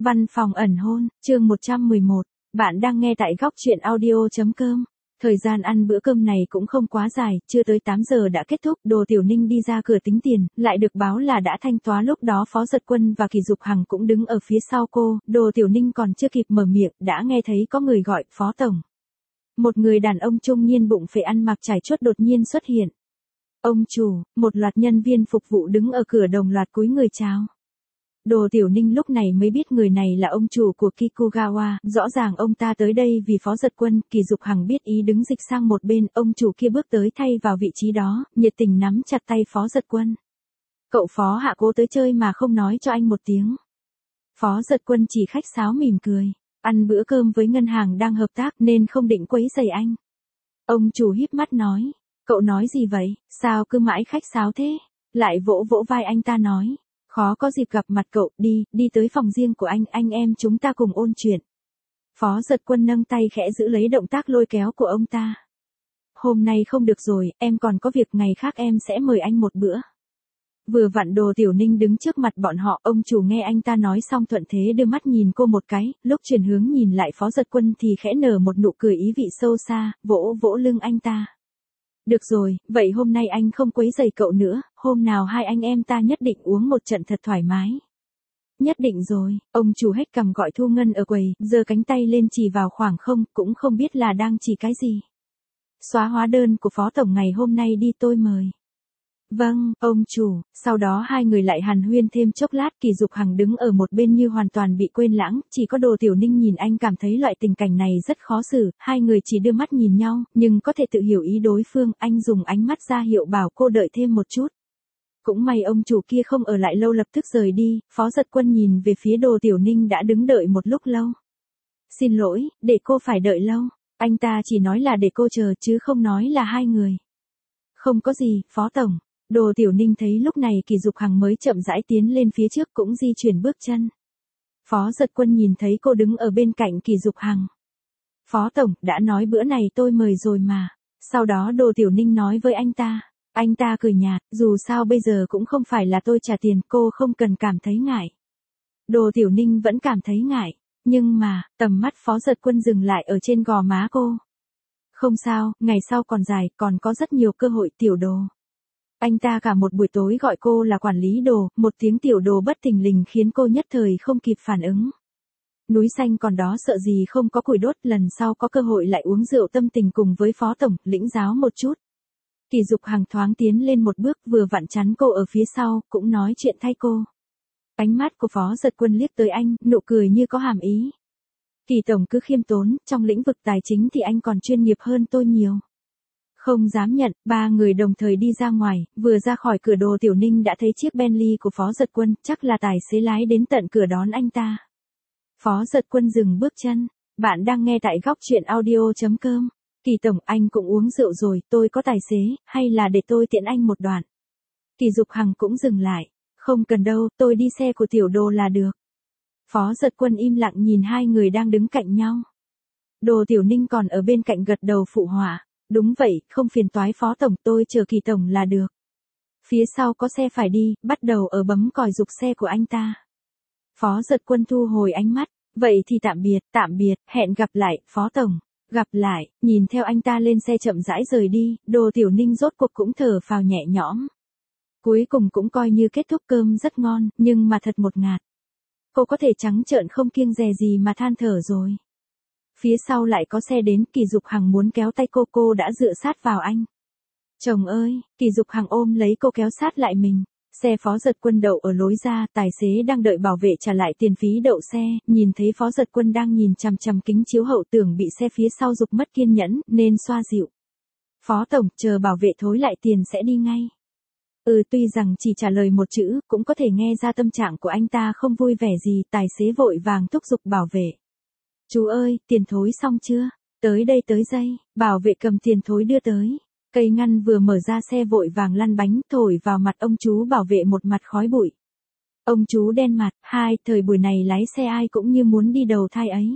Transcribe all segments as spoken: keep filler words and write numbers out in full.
Văn phòng ẩn hôn, chương một trăm mười một. Bạn đang nghe tại góc truyện audio.com. Thời gian ăn bữa cơm này cũng không quá dài, chưa tới tám giờ đã kết thúc. Đồ Tiểu Ninh đi ra cửa tính tiền, lại được báo là đã thanh toán. Lúc đó Phó Dật Quân và Kỳ Dục Hằng cũng đứng ở phía sau cô. Đồ Tiểu Ninh còn chưa kịp mở miệng, đã nghe thấy có người gọi, Phó Tổng. Một người đàn ông trung niên bụng phệ ăn mặc trải chuốt đột nhiên xuất hiện. Ông chủ, một loạt nhân viên phục vụ đứng ở cửa đồng loạt cúi người chào. Đồ Tiểu Ninh lúc này mới biết người này là ông chủ của Kikugawa, rõ ràng ông ta tới đây vì Phó Dật Quân. Kỳ Dục Hằng biết ý đứng dịch sang một bên, ông chủ kia bước tới thay vào vị trí đó, nhiệt tình nắm chặt tay Phó Dật Quân. Cậu Phó hạ cố tới chơi mà không nói cho anh một tiếng. Phó Dật Quân chỉ khách sáo mỉm cười, ăn bữa cơm với ngân hàng đang hợp tác nên không định quấy rầy anh. Ông chủ híp mắt nói, cậu nói gì vậy, sao cứ mãi khách sáo thế, lại vỗ vỗ vai anh ta nói. Khó có dịp gặp mặt cậu, đi, đi tới phòng riêng của anh, anh em chúng ta cùng ôn chuyện. Phó Dật Quân nâng tay khẽ giữ lấy động tác lôi kéo của ông ta. Hôm nay không được rồi, em còn có việc, ngày khác em sẽ mời anh một bữa. Vừa vặn Đồ Tiểu Ninh đứng trước mặt bọn họ, ông chủ nghe anh ta nói xong thuận thế đưa mắt nhìn cô một cái, lúc chuyển hướng nhìn lại Phó Dật Quân thì khẽ nở một nụ cười ý vị sâu xa, vỗ vỗ lưng anh ta. Được rồi, vậy hôm nay anh không quấy rầy cậu nữa, hôm nào hai anh em ta nhất định uống một trận thật thoải mái. Nhất định rồi, ông chủ hết cằm gọi Thu Ngân ở quầy, giơ cánh tay lên chỉ vào khoảng không, cũng không biết là đang chỉ cái gì. Xóa hóa đơn của Phó Tổng ngày hôm nay đi, tôi mời. Vâng, ông chủ. Sau đó hai người lại hàn huyên thêm chốc lát. Kỳ Dục Hằng đứng ở một bên như hoàn toàn bị quên lãng, chỉ có Đồ Tiểu Ninh nhìn anh cảm thấy loại tình cảnh này rất khó xử. Hai người chỉ đưa mắt nhìn nhau, nhưng có thể tự hiểu ý đối phương. Anh dùng ánh mắt ra hiệu bảo cô đợi thêm một chút. Cũng may ông chủ kia không ở lại lâu, lập tức rời đi. Phó Dật Quân nhìn về phía Đồ Tiểu Ninh đã đứng đợi một lúc lâu. Xin lỗi, để cô phải đợi lâu. Anh ta chỉ nói là để cô chờ chứ không nói là hai người. Không có gì, Phó Tổng. Đồ Tiểu Ninh thấy lúc này Kỳ Dục Hằng mới chậm rãi tiến lên phía trước, cũng di chuyển bước chân. Phó Dật Quân nhìn thấy cô đứng ở bên cạnh Kỳ Dục Hằng. Phó Tổng, đã nói bữa này tôi mời rồi mà. Sau đó Đồ Tiểu Ninh nói với anh ta. Anh ta cười nhạt, dù sao bây giờ cũng không phải là tôi trả tiền, cô không cần cảm thấy ngại. Đồ Tiểu Ninh vẫn cảm thấy ngại, nhưng mà, tầm mắt Phó Dật Quân dừng lại ở trên gò má cô. Không sao, ngày sau còn dài, còn có rất nhiều cơ hội, Tiểu Đồ. Anh ta cả một buổi tối gọi cô là quản lý Đồ, một tiếng Tiểu Đồ bất thình lình khiến cô nhất thời không kịp phản ứng. Núi xanh còn đó sợ gì không có củi đốt, lần sau có cơ hội lại uống rượu tâm tình cùng với Phó Tổng, lĩnh giáo một chút. Kỳ Dục Hằng thoáng tiến lên một bước, vừa vặn chắn cô ở phía sau, cũng nói chuyện thay cô. Ánh mắt của Phó Dật Quân liếc tới anh, nụ cười như có hàm ý. Kỳ Tổng cứ khiêm tốn, trong lĩnh vực tài chính thì anh còn chuyên nghiệp hơn tôi nhiều. Không dám nhận, ba người đồng thời đi ra ngoài, vừa ra khỏi cửa Đồ Tiểu Ninh đã thấy chiếc Bentley của Phó Dật Quân, chắc là tài xế lái đến tận cửa đón anh ta. Phó Dật Quân dừng bước chân, bạn đang nghe tại góc truyện audio.com. Kỳ Tổng, anh cũng uống rượu rồi, tôi có tài xế, hay là để tôi tiện anh một đoạn. Kỳ Dục Hằng cũng dừng lại, không cần đâu, tôi đi xe của Tiểu Đồ là được. Phó Dật Quân im lặng nhìn hai người đang đứng cạnh nhau. Đồ Tiểu Ninh còn ở bên cạnh gật đầu phụ họa. Đúng vậy, không phiền toái Phó Tổng, tôi chờ Kỳ Tổng là được. Phía sau có xe phải đi, bắt đầu ở bấm còi giục xe của anh ta. Phó Dật Quân thu hồi ánh mắt, vậy thì tạm biệt, tạm biệt, hẹn gặp lại, Phó Tổng. Gặp lại, nhìn theo anh ta lên xe chậm rãi rời đi, Đồ Tiểu Ninh rốt cuộc cũng thở phào nhẹ nhõm. Cuối cùng cũng coi như kết thúc, cơm rất ngon, nhưng mà thật một ngạt. Cô có thể trắng trợn không kiêng dè gì mà than thở rồi. Phía sau lại có xe đến, Kỳ Dục Hằng muốn kéo tay cô, cô đã dựa sát vào anh. Chồng ơi, Kỳ Dục Hằng ôm lấy cô kéo sát lại mình. Xe Phó Dật Quân đậu ở lối ra, tài xế đang đợi bảo vệ trả lại tiền phí đậu xe, nhìn thấy Phó Dật Quân đang nhìn chằm chằm kính chiếu hậu, tưởng bị xe phía sau giục mất kiên nhẫn, nên xoa dịu. Phó Tổng, chờ bảo vệ thối lại tiền sẽ đi ngay. Ừ, tuy rằng chỉ trả lời một chữ, cũng có thể nghe ra tâm trạng của anh ta không vui vẻ gì, tài xế vội vàng thúc giục bảo vệ. Chú ơi, tiền thối xong chưa? Tới đây tới giây, bảo vệ cầm tiền thối đưa tới. Cây ngăn vừa mở ra, xe vội vàng lăn bánh thổi vào mặt ông chú bảo vệ một mặt khói bụi. Ông chú đen mặt, hai, thời buổi này lái xe ai cũng như muốn đi đầu thai ấy.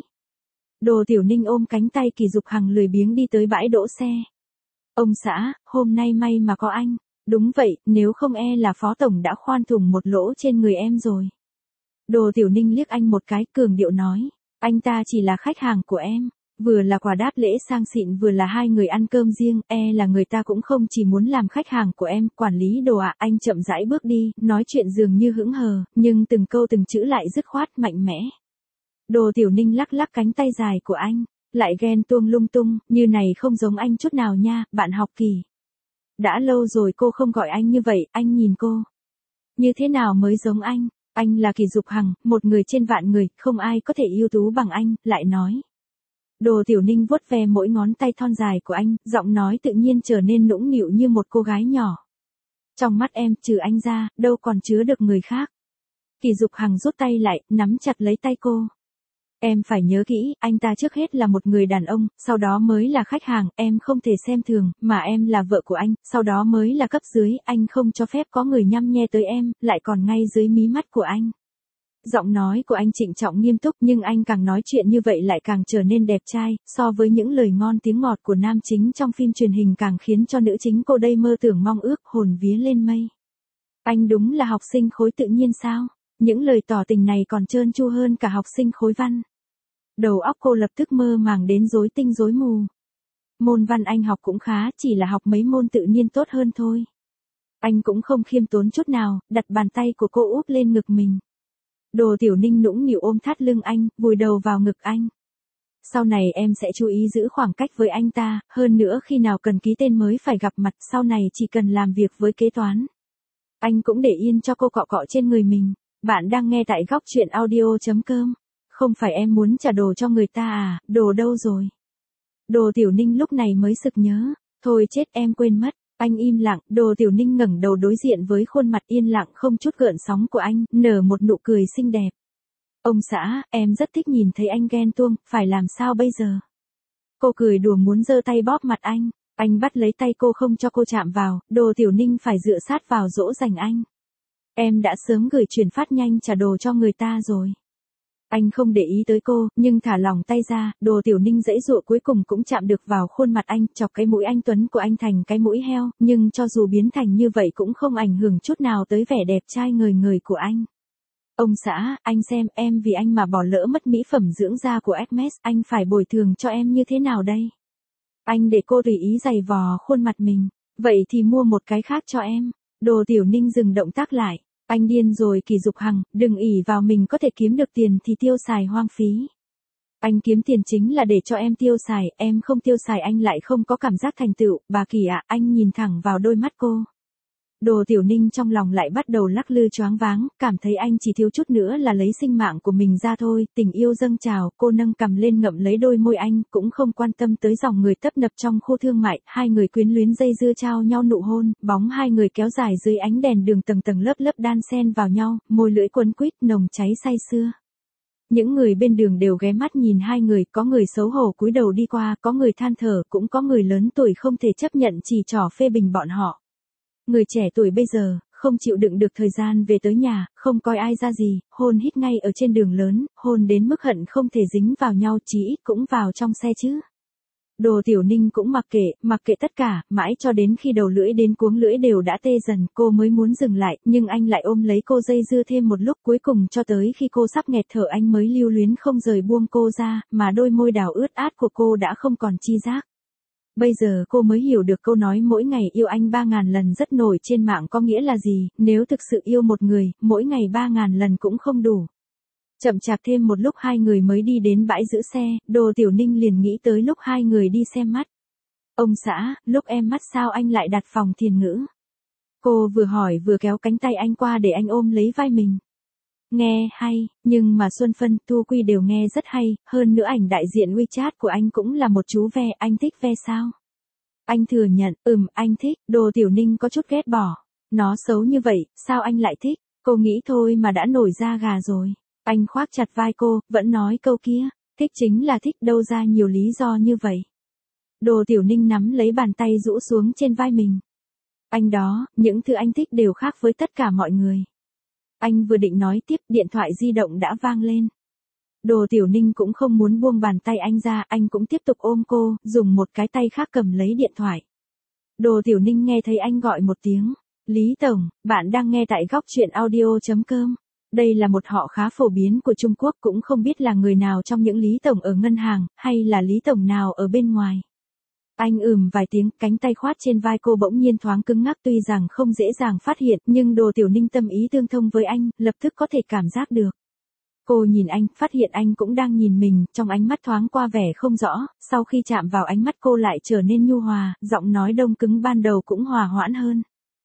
Đồ Tiểu Ninh ôm cánh tay Kỳ Dục Hằng lười biếng đi tới bãi đỗ xe. Ông xã, hôm nay may mà có anh. Đúng vậy, nếu không e là Phó Tổng đã khoan thủng một lỗ trên người em rồi. Đồ Tiểu Ninh liếc anh một cái, cường điệu nói. Anh ta chỉ là khách hàng của em. Vừa là quà đáp lễ sang xịn vừa là hai người ăn cơm riêng, e là người ta cũng không chỉ muốn làm khách hàng của em. Quản lý Đồ ạ, anh chậm rãi bước đi, nói chuyện dường như hững hờ, nhưng từng câu từng chữ lại dứt khoát mạnh mẽ. Đồ Tiểu Ninh lắc lắc cánh tay dài của anh, lại ghen tuông lung tung, như này không giống anh chút nào nha, bạn học Kỳ. Đã lâu rồi cô không gọi anh như vậy, anh nhìn cô. Như thế nào mới giống anh? Anh là Kỳ Dục Hằng, một người trên vạn người, không ai có thể ưu tú bằng anh, lại nói. Đồ Tiểu Ninh vuốt ve mỗi ngón tay thon dài của anh, giọng nói tự nhiên trở nên nũng nịu như một cô gái nhỏ. Trong mắt em, trừ anh ra, đâu còn chứa được người khác. Kỳ Dục Hằng rút tay lại, nắm chặt lấy tay cô. Em phải nhớ kỹ, anh ta trước hết là một người đàn ông, sau đó mới là khách hàng, em không thể xem thường, mà em là vợ của anh, sau đó mới là cấp dưới, anh không cho phép có người nhăm nhe tới em, lại còn ngay dưới mí mắt của anh. Giọng nói của anh trịnh trọng nghiêm túc, nhưng anh càng nói chuyện như vậy lại càng trở nên đẹp trai, so với những lời ngon tiếng ngọt của nam chính trong phim truyền hình càng khiến cho nữ chính cô đây mơ tưởng mong ước, hồn vía lên mây. Anh đúng là học sinh khối tự nhiên sao? Những lời tỏ tình này còn trơn tru hơn cả học sinh khối văn. Đầu óc cô lập tức mơ màng đến rối tinh rối mù. Môn văn anh học cũng khá, chỉ là học mấy môn tự nhiên tốt hơn thôi. Anh cũng không khiêm tốn chút nào, đặt bàn tay của cô úp lên ngực mình. Đồ Tiểu Ninh nũng nịu ôm thắt lưng anh, vùi đầu vào ngực anh. Sau này em sẽ chú ý giữ khoảng cách với anh ta, hơn nữa khi nào cần ký tên mới phải gặp mặt, sau này chỉ cần làm việc với kế toán. Anh cũng để yên cho cô cọ cọ trên người mình. Bạn đang nghe tại góc truyện audio chấm com. Không phải em muốn trả đồ cho người ta à, đồ đâu rồi? Đồ Tiểu Ninh lúc này mới sực nhớ. Thôi chết, em quên mất. Anh im lặng, Đồ Tiểu Ninh ngẩng đầu đối diện với khuôn mặt yên lặng không chút gợn sóng của anh, nở một nụ cười xinh đẹp. Ông xã, em rất thích nhìn thấy anh ghen tuông, phải làm sao bây giờ? Cô cười đùa muốn giơ tay bóp mặt anh. Anh bắt lấy tay cô không cho cô chạm vào, Đồ Tiểu Ninh phải dựa sát vào dỗ dành anh. Em đã sớm gửi chuyển phát nhanh trả đồ cho người ta rồi. Anh không để ý tới cô, nhưng thả lỏng tay ra, Đồ Tiểu Ninh giãy giụa cuối cùng cũng chạm được vào khuôn mặt anh, chọc cái mũi anh tuấn của anh thành cái mũi heo, nhưng cho dù biến thành như vậy cũng không ảnh hưởng chút nào tới vẻ đẹp trai ngời ngời của anh. Ông xã, anh xem, em vì anh mà bỏ lỡ mất mỹ phẩm dưỡng da của Hermes, anh phải bồi thường cho em như thế nào đây? Anh để cô tùy ý giày vò khuôn mặt mình, vậy thì mua một cái khác cho em. Đồ Tiểu Ninh dừng động tác lại. Anh điên rồi Kỳ Dục Hằng, đừng ỷ vào mình có thể kiếm được tiền thì tiêu xài hoang phí. Anh kiếm tiền chính là để cho em tiêu xài, em không tiêu xài anh lại không có cảm giác thành tựu, bà Kỳ ạ, anh nhìn thẳng vào đôi mắt cô. Đồ Tiểu Ninh trong lòng lại bắt đầu lắc lư choáng váng, cảm thấy anh chỉ thiếu chút nữa là lấy sinh mạng của mình ra thôi, tình yêu dâng trào, cô nâng cằm lên ngậm lấy đôi môi anh, cũng không quan tâm tới dòng người tấp nập trong khu thương mại, hai người quyến luyến dây dưa trao nhau nụ hôn, bóng hai người kéo dài dưới ánh đèn đường tầng tầng lớp lớp đan xen vào nhau, môi lưỡi quấn quýt nồng cháy say sưa. Những người bên đường đều ghé mắt nhìn hai người, có người xấu hổ cúi đầu đi qua, có người than thở, cũng có người lớn tuổi không thể chấp nhận chỉ trỏ phê bình bọn họ. Người trẻ tuổi bây giờ, không chịu đựng được thời gian về tới nhà, không coi ai ra gì, hôn hít ngay ở trên đường lớn, hôn đến mức hận không thể dính vào nhau, chí ít cũng vào trong xe chứ. Đồ Tiểu Ninh cũng mặc kệ, mặc kệ tất cả, mãi cho đến khi đầu lưỡi đến cuống lưỡi đều đã tê dần, cô mới muốn dừng lại, nhưng anh lại ôm lấy cô dây dưa thêm một lúc, cuối cùng cho tới khi cô sắp nghẹt thở anh mới lưu luyến không rời buông cô ra, mà đôi môi đào ướt át của cô đã không còn chi giác. Bây giờ cô mới hiểu được câu nói mỗi ngày yêu anh ba ngàn lần rất nổi trên mạng có nghĩa là gì, nếu thực sự yêu một người, mỗi ngày ba ngàn lần cũng không đủ. Chậm chạp thêm một lúc hai người mới đi đến bãi giữ xe, Đồ Tiểu Ninh liền nghĩ tới lúc hai người đi xem mắt. Ông xã, lúc em mắt sao anh lại đặt phòng thiền ngữ? Cô vừa hỏi vừa kéo cánh tay anh qua để anh ôm lấy vai mình. Nghe hay, nhưng mà Xuân Phân, Thu Quy đều nghe rất hay, hơn nữa ảnh đại diện WeChat của anh cũng là một chú ve, anh thích ve sao? Anh thừa nhận, ừm, anh thích, Đồ Tiểu Ninh có chút ghét bỏ. Nó xấu như vậy, sao anh lại thích? Cô nghĩ thôi mà đã nổi da gà rồi. Anh khoác chặt vai cô, vẫn nói câu kia, thích chính là thích, đâu ra nhiều lý do như vậy. Đồ Tiểu Ninh nắm lấy bàn tay rũ xuống trên vai mình. Anh đó, những thứ anh thích đều khác với tất cả mọi người. Anh vừa định nói tiếp, điện thoại di động đã vang lên. Đồ Tiểu Ninh cũng không muốn buông bàn tay anh ra, anh cũng tiếp tục ôm cô, dùng một cái tay khác cầm lấy điện thoại. Đồ Tiểu Ninh nghe thấy anh gọi một tiếng. Lý Tổng, bạn đang nghe tại góc truyện audio chấm com. Đây là một họ khá phổ biến của Trung Quốc, cũng không biết là người nào trong những Lý Tổng ở ngân hàng, hay là Lý Tổng nào ở bên ngoài. Anh ừm vài tiếng, cánh tay khoát trên vai cô bỗng nhiên thoáng cứng ngắc, tuy rằng không dễ dàng phát hiện, nhưng Đồ Tiểu Ninh tâm ý tương thông với anh, lập tức có thể cảm giác được. Cô nhìn anh, phát hiện anh cũng đang nhìn mình, trong ánh mắt thoáng qua vẻ không rõ, sau khi chạm vào ánh mắt cô lại trở nên nhu hòa, giọng nói đông cứng ban đầu cũng hòa hoãn hơn.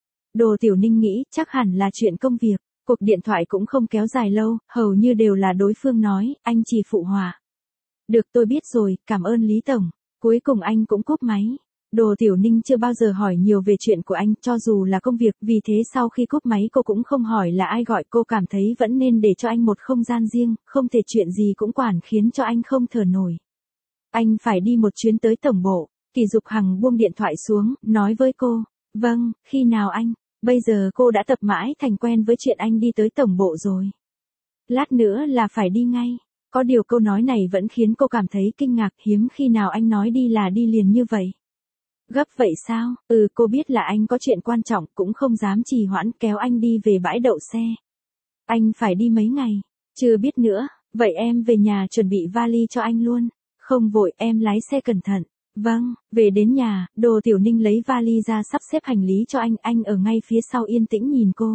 Đồ Tiểu Ninh nghĩ, chắc hẳn là chuyện công việc. Cuộc điện thoại cũng không kéo dài lâu, hầu như đều là đối phương nói, anh chỉ phụ họa. Được, tôi biết rồi, cảm ơn Lý Tổng. Cuối cùng anh cũng cúp máy. Đồ Tiểu Ninh chưa bao giờ hỏi nhiều về chuyện của anh, cho dù là công việc, vì thế sau khi cúp máy cô cũng không hỏi là ai gọi, cô cảm thấy vẫn nên để cho anh một không gian riêng, không thể chuyện gì cũng quản khiến cho anh không thở nổi. Anh phải đi một chuyến tới tổng bộ. Kỳ Dục Hằng buông điện thoại xuống, nói với cô, vâng, khi nào anh? Bây giờ cô đã tập mãi thành quen với chuyện anh đi tới tổng bộ rồi. Lát nữa là phải đi ngay. Có điều câu nói này vẫn khiến cô cảm thấy kinh ngạc, hiếm khi nào anh nói đi là đi liền như vậy. Gấp vậy sao? Ừ, cô biết là anh có chuyện quan trọng, cũng không dám trì hoãn, kéo anh đi về bãi đậu xe. Anh phải đi mấy ngày? Chưa biết nữa, vậy em về nhà chuẩn bị vali cho anh luôn. Không vội, em lái xe cẩn thận. Vâng, về đến nhà, Đồ Tiểu Ninh lấy vali ra sắp xếp hành lý cho anh, anh ở ngay phía sau yên tĩnh nhìn cô.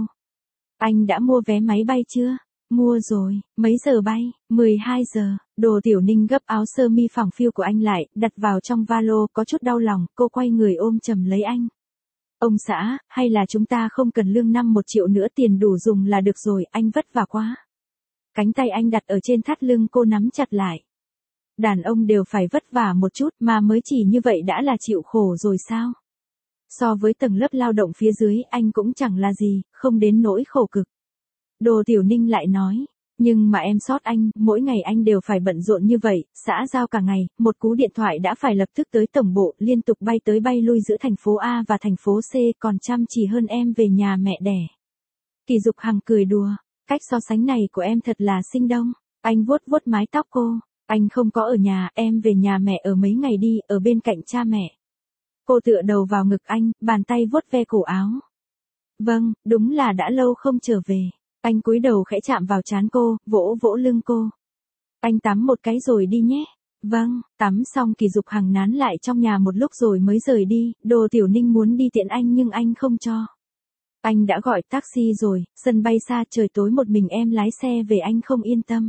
Anh đã mua vé máy bay chưa? Mua rồi, mấy giờ bay? mười hai giờ, Đồ Tiểu Ninh gấp áo sơ mi phẳng phiu của anh lại, đặt vào trong valo, có chút đau lòng, cô quay người ôm chầm lấy anh. Ông xã, hay là chúng ta không cần lương năm một triệu nữa, tiền đủ dùng là được rồi, anh vất vả quá. Cánh tay anh đặt ở trên thắt lưng cô nắm chặt lại. Đàn ông đều phải vất vả một chút, mà mới chỉ như vậy đã là chịu khổ rồi sao? So với tầng lớp lao động phía dưới, anh cũng chẳng là gì, không đến nỗi khổ cực. Đồ Tiểu Ninh lại nói, nhưng mà em sót anh, mỗi ngày anh đều phải bận rộn như vậy, xã giao cả ngày, một cú điện thoại đã phải lập tức tới tổng bộ, liên tục bay tới bay lui giữa thành phố A và thành phố C, còn chăm chỉ hơn em về nhà mẹ đẻ. Kỳ Dục Hằng cười đùa, cách so sánh này của em thật là sinh động. Anh vuốt vuốt mái tóc cô, anh không có ở nhà, em về nhà mẹ ở mấy ngày đi, ở bên cạnh cha mẹ. Cô tựa đầu vào ngực anh, bàn tay vuốt ve cổ áo. Vâng, đúng là đã lâu không trở về. Anh cúi đầu khẽ chạm vào trán cô, vỗ vỗ lưng cô. Anh tắm một cái rồi đi nhé. Vâng, tắm xong Kỳ Dục Hằng nán lại trong nhà một lúc rồi mới rời đi, Đồ Tiểu Ninh muốn đi tiện anh nhưng anh không cho. Anh đã gọi taxi rồi, sân bay xa, trời tối một mình em lái xe về anh không yên tâm.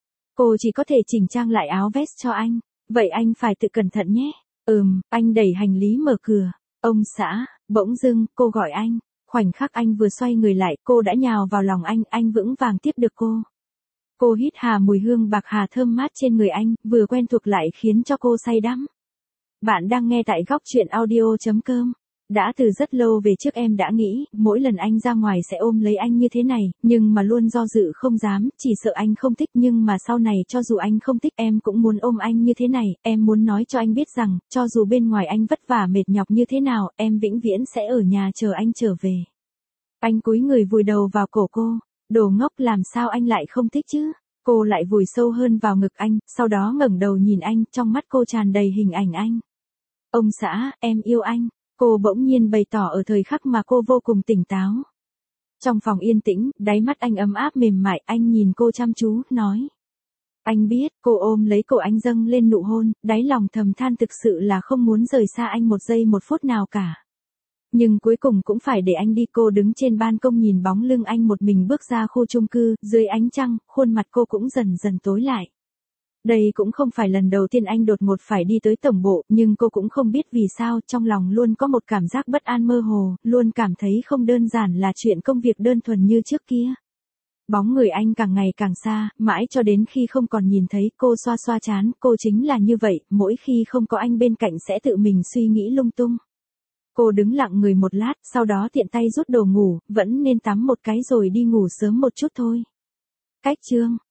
Cô chỉ có thể chỉnh trang lại áo vest cho anh, vậy anh phải tự cẩn thận nhé. Ừm, anh đẩy hành lý mở cửa. Ông xã, bỗng dưng, cô gọi anh. Khoảnh khắc anh vừa xoay người lại, cô đã nhào vào lòng anh, anh vững vàng tiếp được cô. Cô hít hà mùi hương bạc hà thơm mát trên người anh, vừa quen thuộc lại khiến cho cô say đắm. Bạn đang nghe tại góc truyện audio chấm com. Đã từ rất lâu về trước em đã nghĩ, mỗi lần anh ra ngoài sẽ ôm lấy anh như thế này, nhưng mà luôn do dự không dám, chỉ sợ anh không thích, nhưng mà sau này cho dù anh không thích em cũng muốn ôm anh như thế này, em muốn nói cho anh biết rằng, cho dù bên ngoài anh vất vả mệt nhọc như thế nào, em vĩnh viễn sẽ ở nhà chờ anh trở về. Anh cúi người vùi đầu vào cổ cô, đồ ngốc, làm sao anh lại không thích chứ? Cô lại vùi sâu hơn vào ngực anh, sau đó ngẩng đầu nhìn anh, trong mắt cô tràn đầy hình ảnh anh. Ông xã, em yêu anh. Cô bỗng nhiên bày tỏ ở thời khắc mà cô vô cùng tỉnh táo. Trong phòng yên tĩnh, đáy mắt anh ấm áp mềm mại, anh nhìn cô chăm chú, nói. Anh biết, cô ôm lấy cổ anh dâng lên nụ hôn, đáy lòng thầm than thực sự là không muốn rời xa anh một giây một phút nào cả. Nhưng cuối cùng cũng phải để anh đi, cô đứng trên ban công nhìn bóng lưng anh một mình bước ra khu chung cư, dưới ánh trăng, khuôn mặt cô cũng dần dần tối lại. Đây cũng không phải lần đầu tiên anh đột ngột phải đi tới tổng bộ, nhưng cô cũng không biết vì sao, trong lòng luôn có một cảm giác bất an mơ hồ, luôn cảm thấy không đơn giản là chuyện công việc đơn thuần như trước kia. Bóng người anh càng ngày càng xa, mãi cho đến khi không còn nhìn thấy, cô xoa xoa trán, cô chính là như vậy, mỗi khi không có anh bên cạnh sẽ tự mình suy nghĩ lung tung. Cô đứng lặng người một lát, sau đó tiện tay rút đồ ngủ, vẫn nên tắm một cái rồi đi ngủ sớm một chút thôi. Cách chương